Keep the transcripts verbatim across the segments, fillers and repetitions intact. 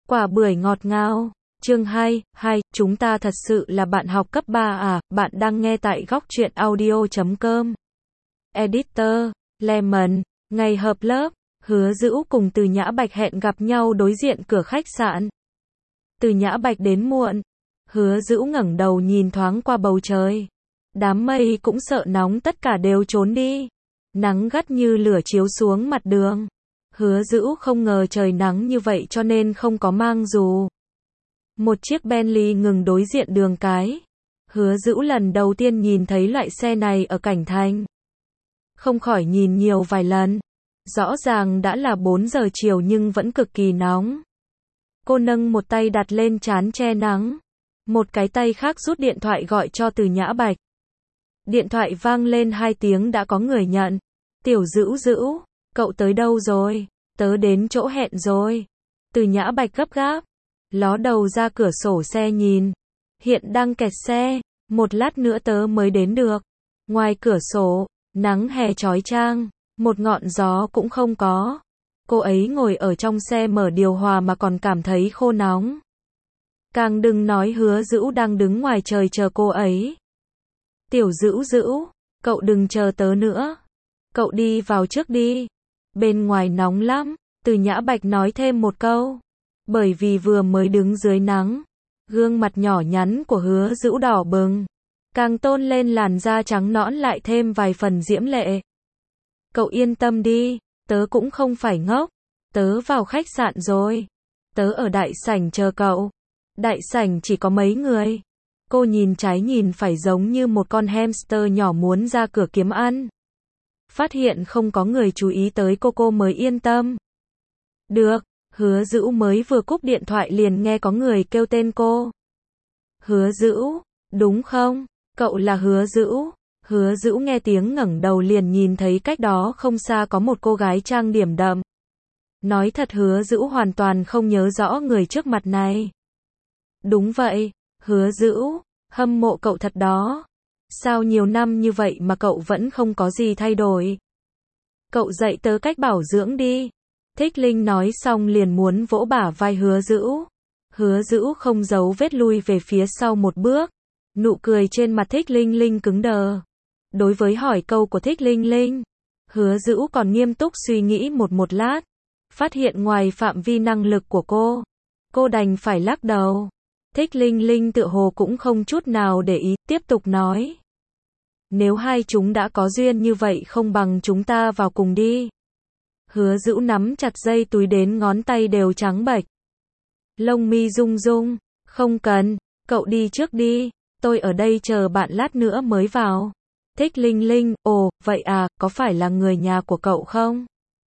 Quả bưởi ngọt ngào. Chương hai, hai, chúng ta thật sự là bạn học cấp ba à? Bạn đang nghe tại góc truyện audio chấm com. Editor, Lemon. Ngày hợp lớp, Hứa Dữu cùng Từ Nhã Bạch hẹn gặp nhau đối diện cửa khách sạn. Từ Nhã Bạch đến muộn. Hứa Dữu ngẩng đầu nhìn thoáng qua bầu trời. Đám mây cũng sợ nóng, tất cả đều trốn đi. Nắng gắt như lửa chiếu xuống mặt đường. Hứa Dữu không ngờ trời nắng như vậy cho nên không có mang dù. Một chiếc Bentley ngừng đối diện đường cái. Hứa Dữu lần đầu tiên nhìn thấy loại xe này ở Cảnh Thành. Không khỏi nhìn nhiều vài lần. Rõ ràng đã là bốn giờ chiều nhưng vẫn cực kỳ nóng. Cô nâng một tay đặt lên trán che nắng. Một cái tay khác rút điện thoại gọi cho Từ Nhã Bạch. Điện thoại vang lên hai tiếng đã có người nhận. Tiểu Dữu Dữu, cậu tới đâu rồi? Tớ đến chỗ hẹn rồi. Từ Nhã Bạch gấp gáp. Ló đầu ra cửa sổ xe nhìn. Hiện đang kẹt xe. Một lát nữa tớ mới đến được. Ngoài cửa sổ, nắng hè chói chang. Một ngọn gió cũng không có. Cô ấy ngồi ở trong xe mở điều hòa mà còn cảm thấy khô nóng. Càng đừng nói Hứa Dữu đang đứng ngoài trời chờ cô ấy. Tiểu Dữu Dữu, cậu đừng chờ tớ nữa. Cậu đi vào trước đi. Bên ngoài nóng lắm. Từ Nhã Bạch nói thêm một câu. Bởi vì vừa mới đứng dưới nắng, gương mặt nhỏ nhắn của Hứa Dữu đỏ bừng, càng tôn lên làn da trắng nõn lại thêm vài phần diễm lệ. Cậu yên tâm đi, tớ cũng không phải ngốc. Tớ vào khách sạn rồi. Tớ ở đại sảnh chờ cậu. Đại sảnh chỉ có mấy người. Cô nhìn trái nhìn phải giống như một con hamster nhỏ muốn ra cửa kiếm ăn. Phát hiện không có người chú ý tới cô cô mới yên tâm. Được. Hứa Dữu mới vừa cúp điện thoại liền nghe có người kêu tên cô. Hứa Dữu, đúng không? Cậu là Hứa Dữu. Hứa Dữu nghe tiếng ngẩng đầu liền nhìn thấy cách đó không xa có một cô gái trang điểm đậm. Nói thật Hứa Dữu hoàn toàn không nhớ rõ người trước mặt này. Đúng vậy, Hứa Dữu, hâm mộ cậu thật đó. Sao nhiều năm như vậy mà cậu vẫn không có gì thay đổi? Cậu dạy tớ cách bảo dưỡng đi. Thích Linh nói xong liền muốn vỗ bả vai Hứa Dữu. Hứa Dữu không giấu vết lui về phía sau một bước. Nụ cười trên mặt Thích Linh Linh cứng đờ. Đối với hỏi câu của Thích Linh Linh, Hứa Dữu còn nghiêm túc suy nghĩ một một lát. Phát hiện ngoài phạm vi năng lực của cô. Cô đành phải lắc đầu. Thích Linh Linh tựa hồ cũng không chút nào để ý, tiếp tục nói. Nếu hai chúng đã có duyên như vậy không bằng chúng ta vào cùng đi. Hứa Dữu nắm chặt dây túi đến ngón tay đều trắng bệch. Lông mi rung rung. Không cần, cậu đi trước đi. Tôi ở đây chờ bạn lát nữa mới vào. Thích Linh Linh, ồ, vậy à, có phải là người nhà của cậu không?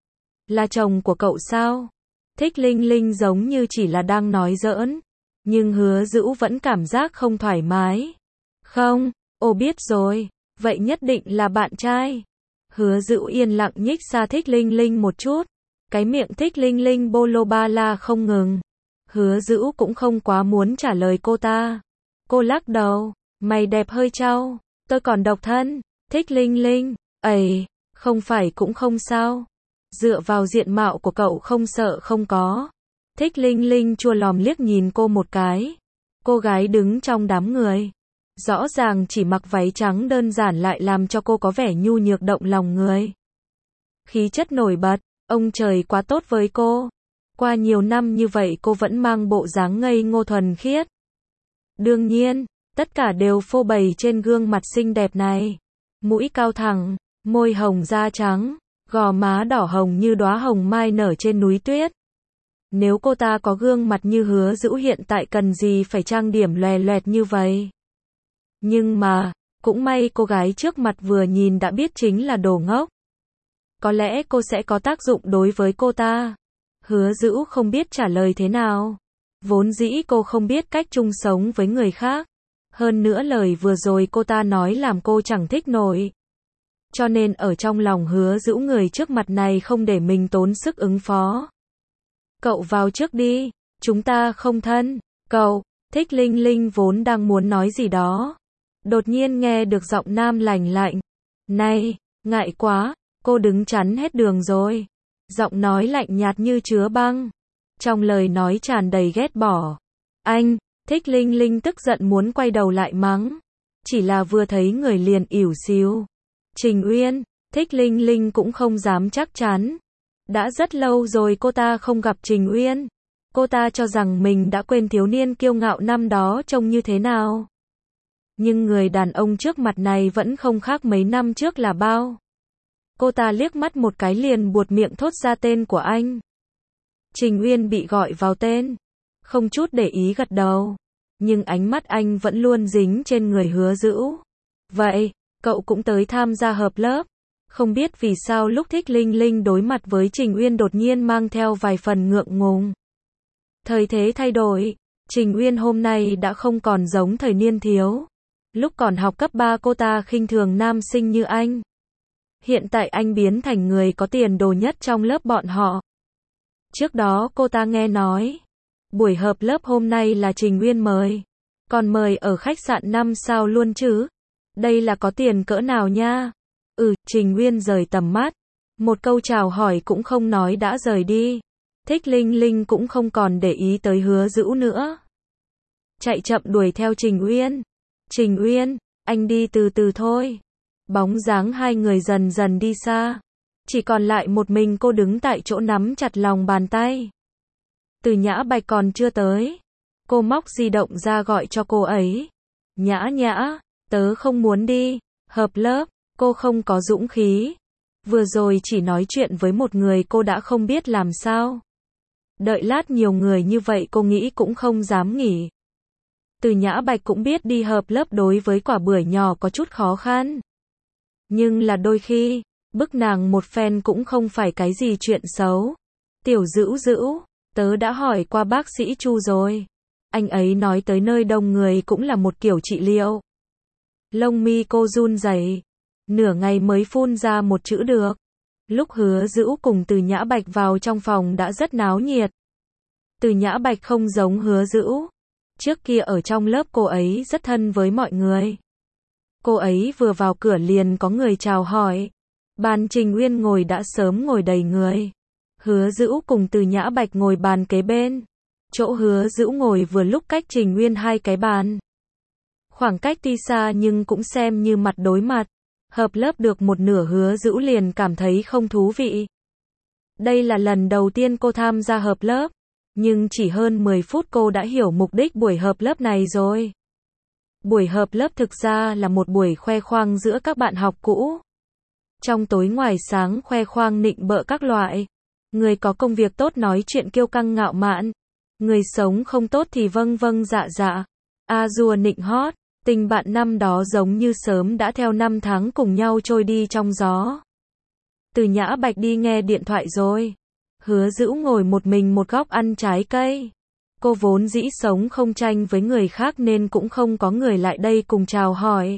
Là chồng của cậu sao? Thích Linh Linh giống như chỉ là đang nói giỡn. Nhưng Hứa Dữu vẫn cảm giác không thoải mái. Không, ồ biết rồi, vậy nhất định là bạn trai. Hứa Dữu yên lặng nhích xa Thích Linh Linh một chút. Cái miệng Thích Linh Linh bô lô ba la không ngừng. Hứa Dữu cũng không quá muốn trả lời cô ta. Cô lắc đầu. Mày đẹp hơi trao. Tôi còn độc thân. Thích Linh Linh. Ây, không phải cũng không sao. Dựa vào diện mạo của cậu không sợ không có. Thích Linh Linh chua lòm liếc nhìn cô một cái. Cô gái đứng trong đám người. Rõ ràng chỉ mặc váy trắng đơn giản lại làm cho cô có vẻ nhu nhược động lòng người. Khí chất nổi bật, ông trời quá tốt với cô. Qua nhiều năm như vậy cô vẫn mang bộ dáng ngây ngô thuần khiết. Đương nhiên, tất cả đều phô bày trên gương mặt xinh đẹp này. Mũi cao thẳng, môi hồng da trắng, gò má đỏ hồng như đóa hồng mai nở trên núi tuyết. Nếu cô ta có gương mặt như Hứa Dữu hiện tại cần gì phải trang điểm loè loẹt như vậy. Nhưng mà, cũng may cô gái trước mặt vừa nhìn đã biết chính là đồ ngốc. Có lẽ cô sẽ có tác dụng đối với cô ta. Hứa Dữu không biết trả lời thế nào. Vốn dĩ cô không biết cách chung sống với người khác. Hơn nữa lời vừa rồi cô ta nói làm cô chẳng thích nổi. Cho nên ở trong lòng Hứa Dữu người trước mặt này không để mình tốn sức ứng phó. Cậu vào trước đi, chúng ta không thân. Cậu, Thích Linh Linh vốn đang muốn nói gì đó. Đột nhiên nghe được giọng nam lành lạnh. Này, ngại quá, cô đứng chắn hết đường rồi. Giọng nói lạnh nhạt như chứa băng. trong lời nói tràn đầy ghét bỏ. Anh, Thích Linh Linh tức giận muốn quay đầu lại mắng. Chỉ là vừa thấy người liền ỉu xìu. Trình Uyên, Thích Linh Linh cũng không dám chắc chắn. Đã rất lâu rồi cô ta không gặp Trình Uyên. Cô ta cho rằng mình đã quên thiếu niên kiêu ngạo năm đó trông như thế nào. Nhưng người đàn ông trước mặt này vẫn không khác mấy năm trước là bao. Cô ta liếc mắt một cái liền buột miệng thốt ra tên của anh. Trình Uyên bị gọi vào tên. Không chút để ý gật đầu. Nhưng ánh mắt anh vẫn luôn dính trên người Hứa Dữu. Vậy, cậu cũng tới tham gia hợp lớp. Không biết vì sao lúc Thích Linh Linh đối mặt với Trình Uyên đột nhiên mang theo vài phần ngượng ngùng. Thời thế thay đổi, Trình Uyên hôm nay đã không còn giống thời niên thiếu. Lúc còn học cấp ba cô ta khinh thường nam sinh như anh. Hiện tại anh biến thành người có tiền đồ nhất trong lớp bọn họ. Trước đó cô ta nghe nói, buổi hợp lớp hôm nay là Trình Uyên mời. Còn mời ở khách sạn năm sao luôn chứ. Đây là có tiền cỡ nào nha. Ừ, Trình Uyên rời tầm mắt. Một câu chào hỏi cũng không nói đã rời đi. Thích Linh Linh cũng không còn để ý tới Hứa Dữu nữa. Chạy chậm đuổi theo Trình Uyên. Trình Uyên, anh đi từ từ thôi. Bóng dáng hai người dần dần đi xa. Chỉ còn lại một mình cô đứng tại chỗ nắm chặt lòng bàn tay. Từ Nhã Bạch còn chưa tới. Cô móc di động ra gọi cho cô ấy. Nhã Nhã, tớ không muốn đi. Hợp lớp, cô không có dũng khí. Vừa rồi chỉ nói chuyện với một người cô đã không biết làm sao. Đợi lát nhiều người như vậy cô nghĩ cũng không dám nghỉ. Từ Nhã Bạch cũng biết đi hợp lớp đối với quả bưởi nhỏ có chút khó khăn. Nhưng là đôi khi, bức nàng một phen cũng không phải cái gì chuyện xấu. Tiểu Dữu Dữu, tớ đã hỏi qua bác sĩ Chu rồi. Anh ấy nói tới nơi đông người cũng là một kiểu trị liệu. Lông mi cô run rẩy, nửa ngày mới phun ra một chữ được. Lúc Hứa Dữu cùng Từ Nhã Bạch vào trong phòng đã rất náo nhiệt. Từ Nhã Bạch không giống Hứa Dữu. Trước kia ở trong lớp cô ấy rất thân với mọi người. Cô ấy vừa vào cửa liền có người chào hỏi. Bàn Trình Uyên ngồi đã sớm ngồi đầy người. Hứa Dữu cùng Từ Nhã Bạch ngồi bàn kế bên. Chỗ Hứa Dữu ngồi vừa lúc cách Trình Uyên hai cái bàn. Khoảng cách tuy xa nhưng cũng xem như mặt đối mặt. Hợp lớp được một nửa Hứa Dữu liền cảm thấy không thú vị. Đây là lần đầu tiên cô tham gia hợp lớp. Nhưng chỉ hơn mười phút cô đã hiểu mục đích buổi hợp lớp này rồi. Buổi hợp lớp thực ra là một buổi khoe khoang giữa các bạn học cũ. Trong tối ngoài sáng khoe khoang nịnh bợ các loại. Người có công việc tốt nói chuyện kiêu căng ngạo mạn. Người sống không tốt thì vâng vâng dạ dạ. A dua nịnh hót. Tình bạn năm đó giống như sớm đã theo năm tháng cùng nhau trôi đi trong gió. Từ Nhã Bạch đi nghe điện thoại rồi. Hứa Dữu ngồi một mình một góc ăn trái cây. Cô vốn dĩ sống không tranh với người khác nên cũng không có người lại đây cùng chào hỏi.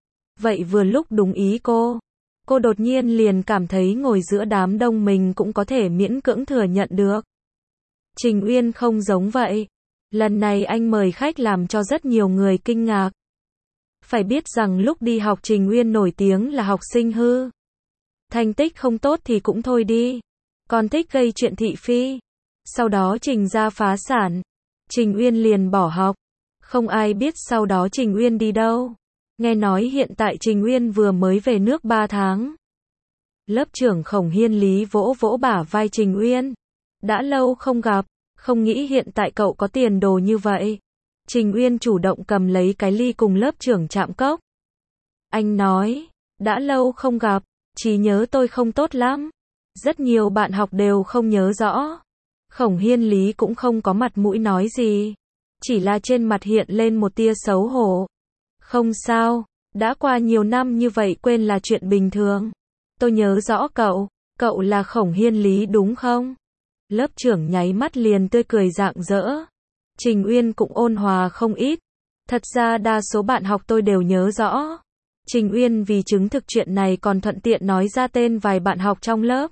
Vậy vừa lúc đúng ý cô. Cô đột nhiên liền cảm thấy ngồi giữa đám đông mình cũng có thể miễn cưỡng thừa nhận được. Trình Uyên không giống vậy. Lần này anh mời khách làm cho rất nhiều người kinh ngạc. Phải biết rằng lúc đi học Trình Uyên nổi tiếng là học sinh hư. Thành tích không tốt thì cũng thôi đi. Còn thích gây chuyện thị phi. Sau đó Trình gia phá sản. Trình Uyên liền bỏ học. Không ai biết sau đó Trình Uyên đi đâu. Nghe nói hiện tại Trình Uyên vừa mới về nước ba tháng. Lớp trưởng Khổng Hiên Lý vỗ vỗ bả vai Trình Uyên. Đã lâu không gặp. Không nghĩ hiện tại cậu có tiền đồ như vậy. Trình Uyên chủ động cầm lấy cái ly cùng lớp trưởng chạm cốc. Anh nói. Đã lâu không gặp. Trí nhớ tôi không tốt lắm. Rất nhiều bạn học đều không nhớ rõ. Khổng Hiên Lý cũng không có mặt mũi nói gì. Chỉ là trên mặt hiện lên một tia xấu hổ. Không sao, đã qua nhiều năm như vậy quên là chuyện bình thường. Tôi nhớ rõ cậu, cậu là Khổng Hiên Lý đúng không? Lớp trưởng nháy mắt liền tươi cười rạng rỡ. Trình Uyên cũng ôn hòa không ít. Thật ra đa số bạn học tôi đều nhớ rõ. Trình Uyên vì chứng thực chuyện này còn thuận tiện nói ra tên vài bạn học trong lớp.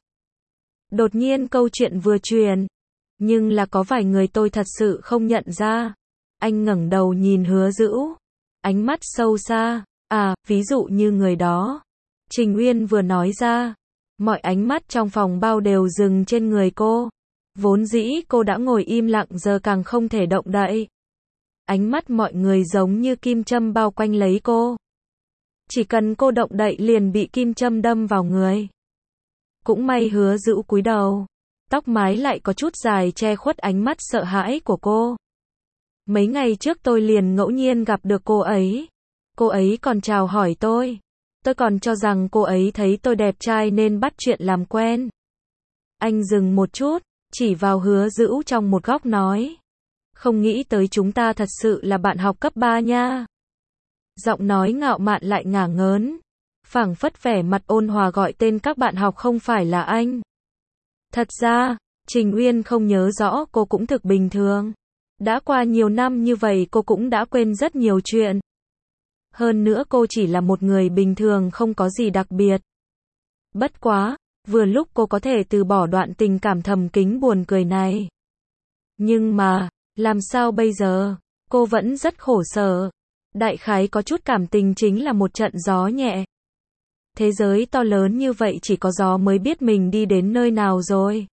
Đột nhiên câu chuyện vừa truyền. Nhưng là có vài người tôi thật sự không nhận ra. Anh ngẩng đầu nhìn Hứa Dữu. Ánh mắt sâu xa. À, ví dụ như người đó. Trình Uyên vừa nói ra. Mọi ánh mắt trong phòng bao đều dừng trên người cô. Vốn dĩ cô đã ngồi im lặng giờ càng không thể động đậy. Ánh mắt mọi người giống như kim châm bao quanh lấy cô. Chỉ cần cô động đậy liền bị kim châm đâm vào người. Cũng may Hứa Dữu cúi đầu. Tóc mái lại có chút dài che khuất ánh mắt sợ hãi của cô. Mấy ngày trước tôi liền ngẫu nhiên gặp được cô ấy. Cô ấy còn chào hỏi tôi. Tôi còn cho rằng cô ấy thấy tôi đẹp trai nên bắt chuyện làm quen. Anh dừng một chút, chỉ vào Hứa Dữu trong một góc nói. Không nghĩ tới chúng ta thật sự là bạn học cấp ba nha. Giọng nói ngạo mạn lại ngả ngớn. Phảng phất vẻ mặt ôn hòa gọi tên các bạn học không phải là anh. Thật ra, Trình Uyên không nhớ rõ cô cũng thực bình thường. Đã qua nhiều năm như vậy cô cũng đã quên rất nhiều chuyện. Hơn nữa cô chỉ là một người bình thường không có gì đặc biệt. Bất quá, vừa lúc cô có thể từ bỏ đoạn tình cảm thầm kín buồn cười này. Nhưng mà, làm sao bây giờ? Cô vẫn rất khổ sở. Đại khái có chút cảm tình chính là một trận gió nhẹ. Thế giới to lớn như vậy chỉ có gió mới biết mình đi đến nơi nào rồi.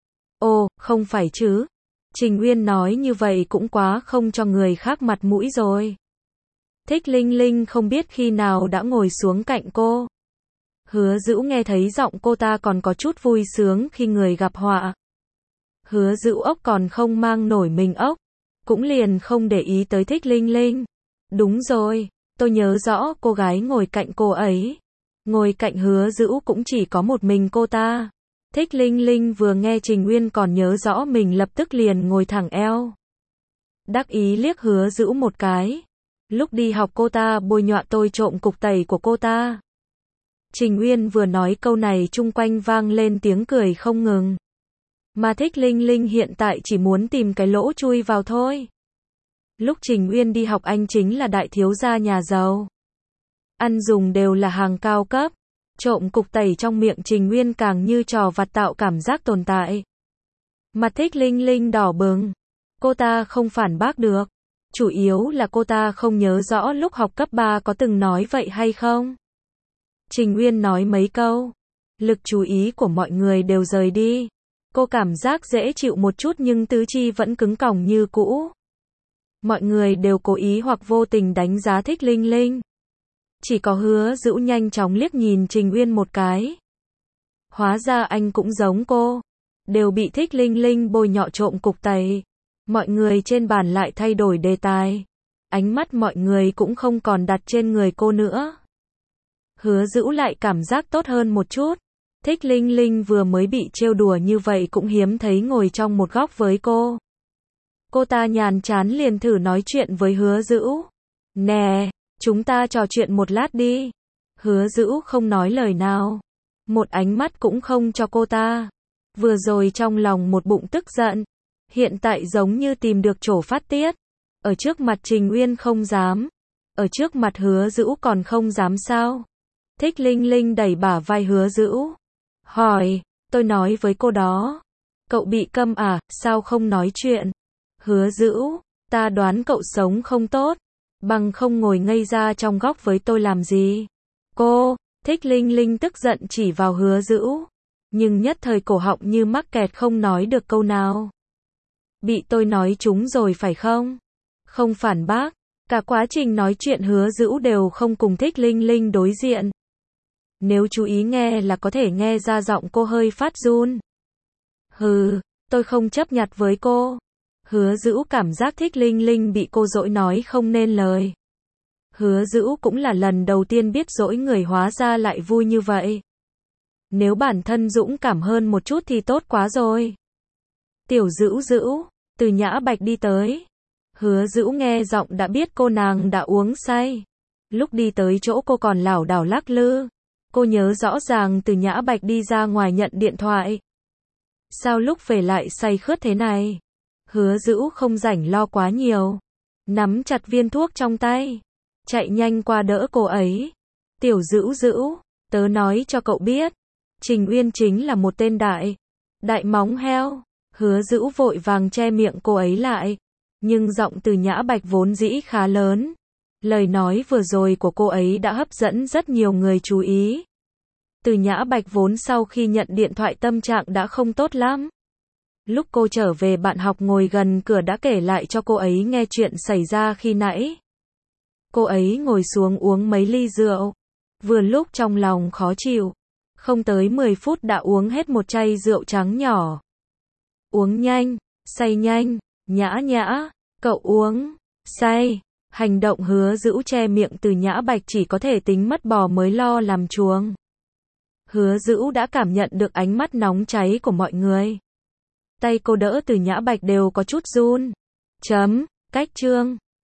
Ồ, không phải chứ. Trình Uyên nói như vậy cũng quá không cho người khác mặt mũi rồi. Thích Linh Linh không biết khi nào đã ngồi xuống cạnh cô. Hứa Dữu nghe thấy giọng cô ta còn có chút vui sướng khi người gặp họa. Hứa Dữu ốc còn không mang nổi mình ốc. Cũng liền không để ý tới Thích Linh Linh. Đúng rồi, tôi nhớ rõ cô gái ngồi cạnh cô ấy. Ngồi cạnh Hứa Dữu cũng chỉ có một mình cô ta. Thích Linh Linh vừa nghe Trình Uyên còn nhớ rõ mình lập tức liền ngồi thẳng eo. Đắc ý liếc Hứa Dữu một cái. Lúc đi học cô ta bôi nhọa tôi trộm cục tẩy của cô ta. Trình Uyên vừa nói câu này chung quanh vang lên tiếng cười không ngừng. Mà Thích Linh Linh hiện tại chỉ muốn tìm cái lỗ chui vào thôi. Lúc Trình Uyên đi học anh chính là đại thiếu gia nhà giàu. Ăn dùng đều là hàng cao cấp. Trộm cục tẩy trong miệng Trình Uyên càng như trò vặt tạo cảm giác tồn tại. Mặt Thích Linh Linh đỏ bừng. Cô ta không phản bác được. Chủ yếu là cô ta không nhớ rõ lúc học cấp ba có từng nói vậy hay không. Trình Uyên nói mấy câu. Lực chú ý của mọi người đều rời đi. Cô cảm giác dễ chịu một chút nhưng tứ chi vẫn cứng còng như cũ. Mọi người đều cố ý hoặc vô tình đánh giá Thích Linh Linh. Chỉ có Hứa Dữu nhanh chóng liếc nhìn Trình Uyên một cái. Hóa ra anh cũng giống cô. Đều bị Thích Linh Linh bôi nhọ trộm cục tẩy. Mọi người trên bàn lại thay đổi đề tài. Ánh mắt mọi người cũng không còn đặt trên người cô nữa. Hứa Dữu lại cảm giác tốt hơn một chút. Thích Linh Linh vừa mới bị trêu đùa như vậy cũng hiếm thấy ngồi trong một góc với cô. Cô ta nhàn chán liền thử nói chuyện với Hứa Dữu. Nè, chúng ta trò chuyện một lát đi. Hứa Dữu không nói lời nào. Một ánh mắt cũng không cho cô ta. Vừa rồi trong lòng một bụng tức giận. Hiện tại giống như tìm được chỗ phát tiết. Ở trước mặt Trình Uyên không dám. Ở trước mặt Hứa Dữu còn không dám sao. Thích Linh Linh đẩy bả vai Hứa Dữu. Hỏi, tôi nói với cô đó. Cậu bị câm à, sao không nói chuyện? Hứa Dữu, ta đoán cậu sống không tốt. Bằng không ngồi ngây ra trong góc với tôi làm gì? Cô, Thích Linh Linh tức giận chỉ vào Hứa Dữu. Nhưng nhất thời cổ họng như mắc kẹt không nói được câu nào. Bị tôi nói trúng rồi phải không? Không phản bác. Cả quá trình nói chuyện Hứa Dữu đều không cùng Thích Linh Linh đối diện. Nếu chú ý nghe là có thể nghe ra giọng cô hơi phát run. Hừ, tôi không chấp nhặt với cô. Hứa Dữu cảm giác Thích Linh Linh bị cô dỗi nói không nên lời. Hứa Dữu cũng là lần đầu tiên biết dỗi người hóa ra lại vui như vậy. Nếu bản thân dũng cảm hơn một chút thì tốt quá rồi. Tiểu Dữu Dữu, Từ Nhã Bạch đi tới. Hứa Dữu nghe giọng đã biết cô nàng đã uống say. Lúc đi tới chỗ cô còn lảo đảo lắc lư. Cô nhớ rõ ràng Từ Nhã Bạch đi ra ngoài nhận điện thoại. Sao lúc về lại say khướt thế này? Hứa Dữu không rảnh lo quá nhiều. Nắm chặt viên thuốc trong tay. Chạy nhanh qua đỡ cô ấy. Tiểu Dữu Dữu, tớ nói cho cậu biết. Trình Uyên chính là một tên đại. Đại móng heo. Hứa Dữu vội vàng che miệng cô ấy lại. Nhưng giọng Từ Nhã Bạch vốn dĩ khá lớn. Lời nói vừa rồi của cô ấy đã hấp dẫn rất nhiều người chú ý. Từ Nhã Bạch vốn sau khi nhận điện thoại tâm trạng đã không tốt lắm. Lúc cô trở về bạn học ngồi gần cửa đã kể lại cho cô ấy nghe chuyện xảy ra khi nãy. Cô ấy ngồi xuống uống mấy ly rượu. Vừa lúc trong lòng khó chịu. Không tới mười phút đã uống hết một chai rượu trắng nhỏ. Uống nhanh, say nhanh, Nhã Nhã, cậu uống, say. Hành động Hứa Dữu che miệng từ Nhã Bạch chỉ có thể tính mất bò mới lo làm chuồng. Hứa Dữu đã cảm nhận được ánh mắt nóng cháy của mọi người. Tay cô đỡ từ Nhã Bạch đều có chút run. Chấm, cách chương.